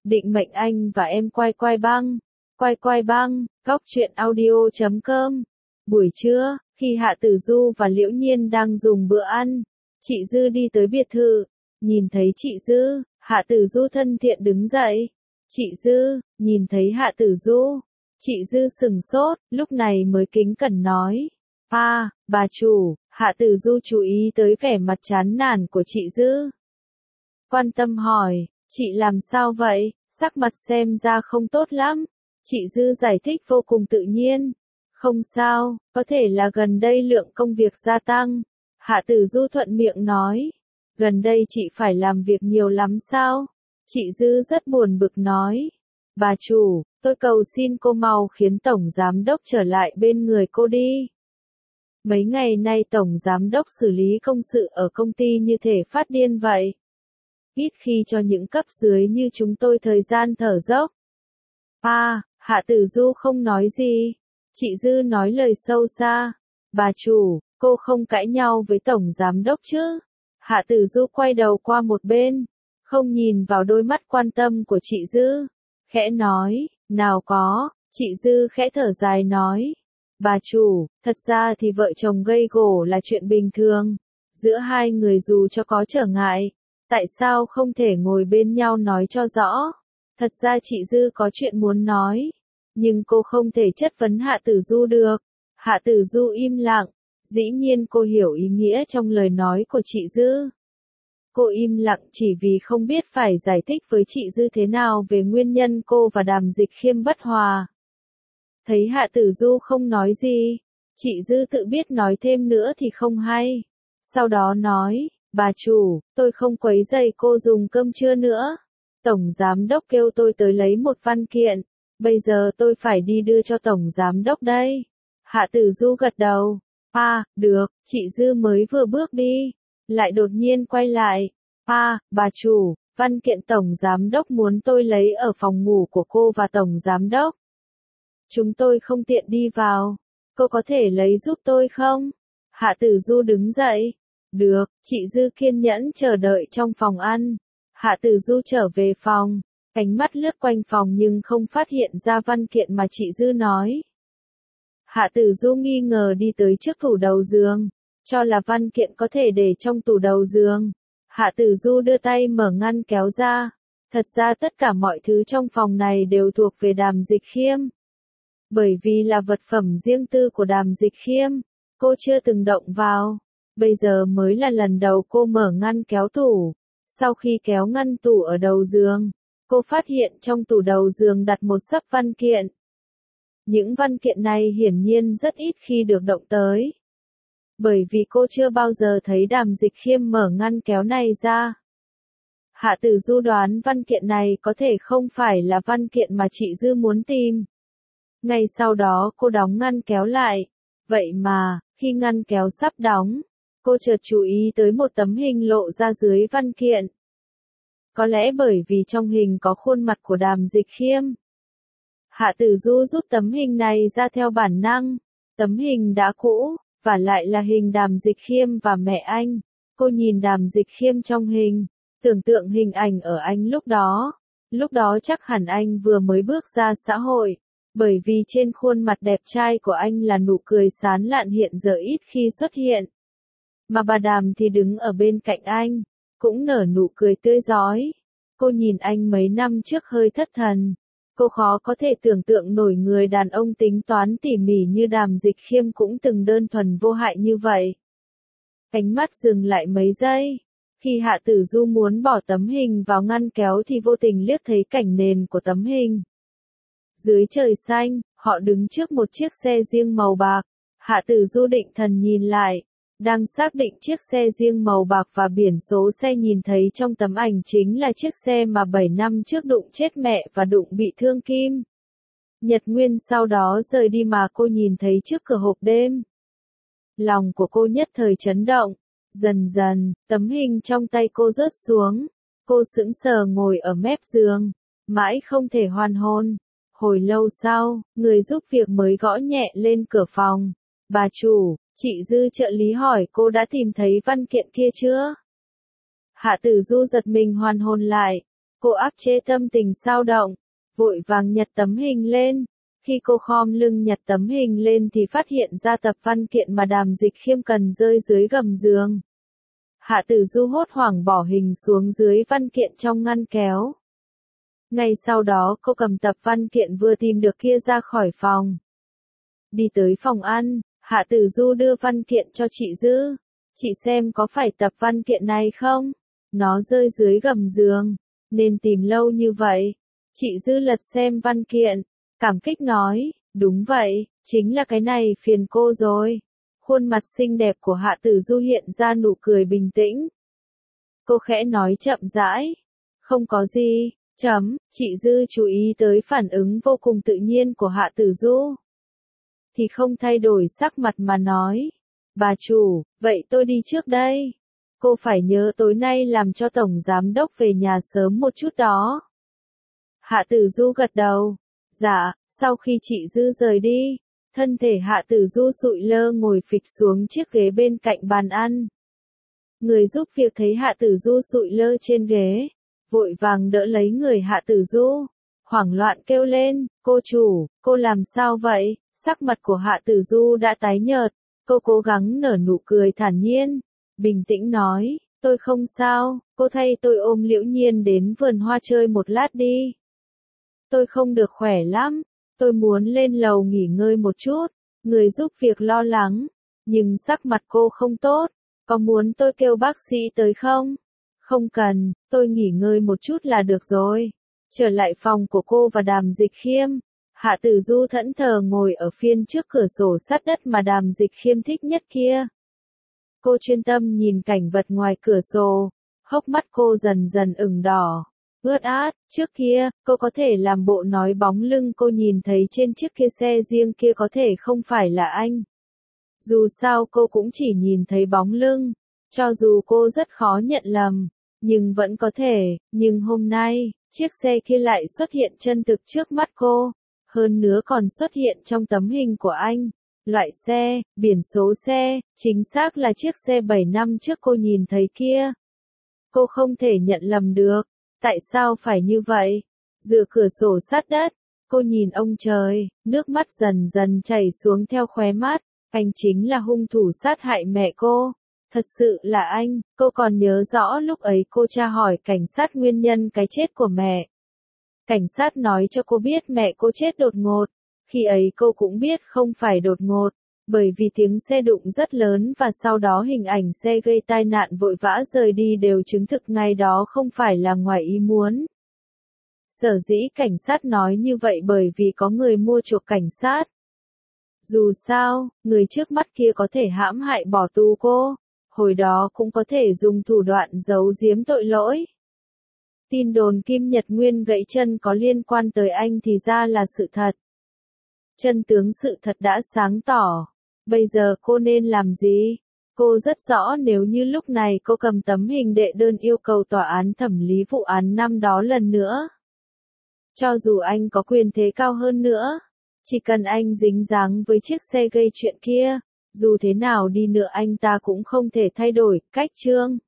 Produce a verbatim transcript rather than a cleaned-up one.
Định mệnh anh và em quay quay băng. Quay quay băng, góc truyện audio chấm com. Buổi trưa, khi Hạ Tử Du và Liễu Nhiên đang dùng bữa ăn, chị Dư đi tới biệt thự. Nhìn thấy chị Dư, Hạ Tử Du thân thiện đứng dậy. Chị Dư, nhìn thấy Hạ Tử Du, chị Dư sừng sốt, lúc này mới kính cẩn nói. À, bà chủ. Hạ Tử Du chú ý tới vẻ mặt chán nản của chị Dư. Quan tâm hỏi, chị làm sao vậy, sắc mặt xem ra không tốt lắm. Chị Dư giải thích vô cùng tự nhiên. Không sao, có thể là gần đây lượng công việc gia tăng. Hạ Tử Du thuận miệng nói. Gần đây chị phải làm việc nhiều lắm sao? Chị Dư rất buồn bực nói. Bà chủ, tôi cầu xin cô mau khiến Tổng Giám Đốc trở lại bên người cô đi. Mấy ngày nay Tổng Giám Đốc xử lý công sự ở công ty như thể phát điên vậy. Ít khi cho những cấp dưới như chúng tôi thời gian thở dốc. À, Hạ Tử Du không nói gì. Chị Dư nói lời sâu xa. Bà chủ, cô không cãi nhau với Tổng Giám Đốc chứ? Hạ Tử Du quay đầu qua một bên, không nhìn vào đôi mắt quan tâm của chị Dư. Khẽ nói, nào có, chị Dư khẽ thở dài nói. Bà chủ, thật ra thì vợ chồng gây gổ là chuyện bình thường. Giữa hai người dù cho có trở ngại, tại sao không thể ngồi bên nhau nói cho rõ? Thật ra chị Dư có chuyện muốn nói, nhưng cô không thể chất vấn Hạ Tử Du được. Hạ Tử Du im lặng, dĩ nhiên cô hiểu ý nghĩa trong lời nói của chị Dư. Cô im lặng chỉ vì không biết phải giải thích với chị Dư thế nào về nguyên nhân cô và Đàm Dịch Khiêm bất hòa. Thấy Hạ Tử Du không nói gì, chị Dư tự biết nói thêm nữa thì không hay. Sau đó nói, bà chủ, tôi không quấy rầy cô dùng cơm trưa nữa. Tổng Giám Đốc kêu tôi tới lấy một văn kiện, bây giờ tôi phải đi đưa cho Tổng Giám Đốc đây. Hạ Tử Du gật đầu. À, được, chị Dư mới vừa bước đi, lại đột nhiên quay lại. À, bà chủ, văn kiện Tổng Giám Đốc muốn tôi lấy ở phòng ngủ của cô và Tổng Giám Đốc. Chúng tôi không tiện đi vào, cô có thể lấy giúp tôi không? Hạ Tử Du đứng dậy. Được, chị Dư kiên nhẫn chờ đợi trong phòng ăn. Hạ Tử Du trở về phòng, ánh mắt lướt quanh phòng nhưng không phát hiện ra văn kiện mà chị Dư nói. Hạ Tử Du nghi ngờ đi tới trước tủ đầu giường, cho là văn kiện có thể để trong tủ đầu giường. Hạ Tử Du đưa tay mở ngăn kéo ra. Thật ra tất cả mọi thứ trong phòng này đều thuộc về Đàm Dịch Khiêm. Bởi vì là vật phẩm riêng tư của Đàm Dịch Khiêm, cô chưa từng động vào. Bây giờ mới là lần đầu cô mở ngăn kéo tủ. Sau khi kéo ngăn tủ ở đầu giường, cô phát hiện trong tủ đầu giường đặt một xấp văn kiện. Những văn kiện này hiển nhiên rất ít khi được động tới. Bởi vì cô chưa bao giờ thấy Đàm Dịch Khiêm mở ngăn kéo này ra. Hạ Tử Du đoán văn kiện này có thể không phải là văn kiện mà chị Dư muốn tìm. Ngay sau đó cô đóng ngăn kéo lại. Vậy mà, khi ngăn kéo sắp đóng, cô chợt chú ý tới một tấm hình lộ ra dưới văn kiện. Có lẽ bởi vì trong hình có khuôn mặt của Đàm Dịch Khiêm. Hạ Tử Du rút tấm hình này ra theo bản năng. Tấm hình đã cũ, và lại là hình Đàm Dịch Khiêm và mẹ anh. Cô nhìn Đàm Dịch Khiêm trong hình, tưởng tượng hình ảnh ở anh lúc đó. Lúc đó chắc hẳn anh vừa mới bước ra xã hội. Bởi vì trên khuôn mặt đẹp trai của anh là nụ cười sán lạn hiện giờ ít khi xuất hiện. Mà bà Đàm thì đứng ở bên cạnh anh, cũng nở nụ cười tươi rói. Cô nhìn anh mấy năm trước hơi thất thần. Cô khó có thể tưởng tượng nổi người đàn ông tính toán tỉ mỉ như Đàm Dịch Khiêm cũng từng đơn thuần vô hại như vậy. Ánh mắt dừng lại mấy giây. Khi Hạ Tử Du muốn bỏ tấm hình vào ngăn kéo thì vô tình liếc thấy cảnh nền của tấm hình. Dưới trời xanh, họ đứng trước một chiếc xe riêng màu bạc. Hạ Tử Du định thần nhìn lại. Đang xác định chiếc xe riêng màu bạc và biển số xe nhìn thấy trong tấm ảnh chính là chiếc xe mà bảy năm trước đụng chết mẹ và đụng bị thương Kim Nhật Nguyên sau đó rời đi mà cô nhìn thấy trước cửa hộp đêm. Lòng của cô nhất thời chấn động. Dần dần, tấm hình trong tay cô rớt xuống. Cô sững sờ ngồi ở mép giường, mãi không thể hoàn hồn. Hồi lâu sau, người giúp việc mới gõ nhẹ lên cửa phòng. Bà chủ, chị Dư trợ lý hỏi cô đã tìm thấy văn kiện kia chưa? Hạ Tử Du giật mình hoàn hồn lại. Cô Cô áp chế tâm tình xao động, vội vàng nhặt tấm hình lên. Khi cô khom lưng nhặt tấm hình lên thì phát hiện ra tập văn kiện mà Đàm Dịch Khiêm cần rơi dưới gầm giường. Hạ Tử Du hốt hoảng bỏ hình xuống dưới văn kiện trong ngăn kéo. Ngay sau đó cô cầm tập văn kiện vừa tìm được kia ra khỏi phòng. Đi tới phòng ăn, Hạ Tử Du đưa văn kiện cho chị Dư. Chị xem có phải tập văn kiện này không? Nó rơi dưới gầm giường, nên tìm lâu như vậy. Chị Dư lật xem văn kiện, cảm kích nói, đúng vậy, chính là cái này phiền cô rồi. Khuôn mặt xinh đẹp của Hạ Tử Du hiện ra nụ cười bình tĩnh. Cô khẽ nói chậm rãi, không có gì, chấm, chị Dư chú ý tới phản ứng vô cùng tự nhiên của Hạ Tử Du. Thì không thay đổi sắc mặt mà nói, bà chủ, vậy tôi đi trước đây. Cô phải nhớ tối nay làm cho Tổng Giám Đốc về nhà sớm một chút đó. Hạ Tử Du gật đầu. Dạ, sau khi chị Dư rời đi, thân thể Hạ Tử Du sụi lơ ngồi phịch xuống chiếc ghế bên cạnh bàn ăn. Người giúp việc thấy Hạ Tử Du sụi lơ trên ghế, vội vàng đỡ lấy người Hạ Tử Du, hoảng loạn kêu lên, cô chủ, cô làm sao vậy? Sắc mặt của Hạ Tử Du đã tái nhợt, cô cố gắng nở nụ cười thản nhiên, bình tĩnh nói, tôi không sao, cô thay tôi ôm Liễu Nhiên đến vườn hoa chơi một lát đi. Tôi không được khỏe lắm, tôi muốn lên lầu nghỉ ngơi một chút. Người giúp việc lo lắng, nhưng sắc mặt cô không tốt, có muốn tôi kêu bác sĩ tới không? Không cần, tôi nghỉ ngơi một chút là được rồi. Trở lại phòng của cô và Đàm Dịch Khiêm, Hạ Tử Du thẫn thờ ngồi ở phiên trước cửa sổ sát đất mà Đàm Dịch Khiêm thích nhất kia. Cô chuyên tâm nhìn cảnh vật ngoài cửa sổ, hốc mắt cô dần dần ửng đỏ, ướt át. Trước kia, cô có thể làm bộ nói bóng lưng cô nhìn thấy trên chiếc kia xe riêng kia có thể không phải là anh. Dù sao cô cũng chỉ nhìn thấy bóng lưng, cho dù cô rất khó nhận lầm, nhưng vẫn có thể, nhưng hôm nay, chiếc xe kia lại xuất hiện chân thực trước mắt cô, hơn nữa còn xuất hiện trong tấm hình của anh. Loại xe, biển số xe, chính xác là chiếc xe bảy năm trước cô nhìn thấy kia. Cô không thể nhận lầm được, tại sao phải như vậy? Dựa cửa sổ sát đất, cô nhìn ông trời, nước mắt dần dần chảy xuống theo khóe mắt, anh chính là hung thủ sát hại mẹ cô. Thật sự là anh, cô còn nhớ rõ lúc ấy cô tra hỏi cảnh sát nguyên nhân cái chết của mẹ. Cảnh sát nói cho cô biết mẹ cô chết đột ngột, khi ấy cô cũng biết không phải đột ngột, bởi vì tiếng xe đụng rất lớn và sau đó hình ảnh xe gây tai nạn vội vã rời đi đều chứng thực ngày đó không phải là ngoài ý muốn. Sở dĩ cảnh sát nói như vậy bởi vì có người mua chuộc cảnh sát. Dù sao, người trước mắt kia có thể hãm hại bỏ tù cô, hồi đó cũng có thể dùng thủ đoạn giấu giếm tội lỗi. Tin đồn Kim Nhật Nguyên gãy chân có liên quan tới anh thì ra là sự thật. Chân tướng sự thật đã sáng tỏ. Bây giờ cô nên làm gì? Cô rất rõ nếu như lúc này cô cầm tấm hình đệ đơn yêu cầu tòa án thẩm lý vụ án năm đó lần nữa. Cho dù anh có quyền thế cao hơn nữa, chỉ cần anh dính dáng với chiếc xe gây chuyện kia, dù thế nào đi nữa anh ta cũng không thể thay đổi cách chương.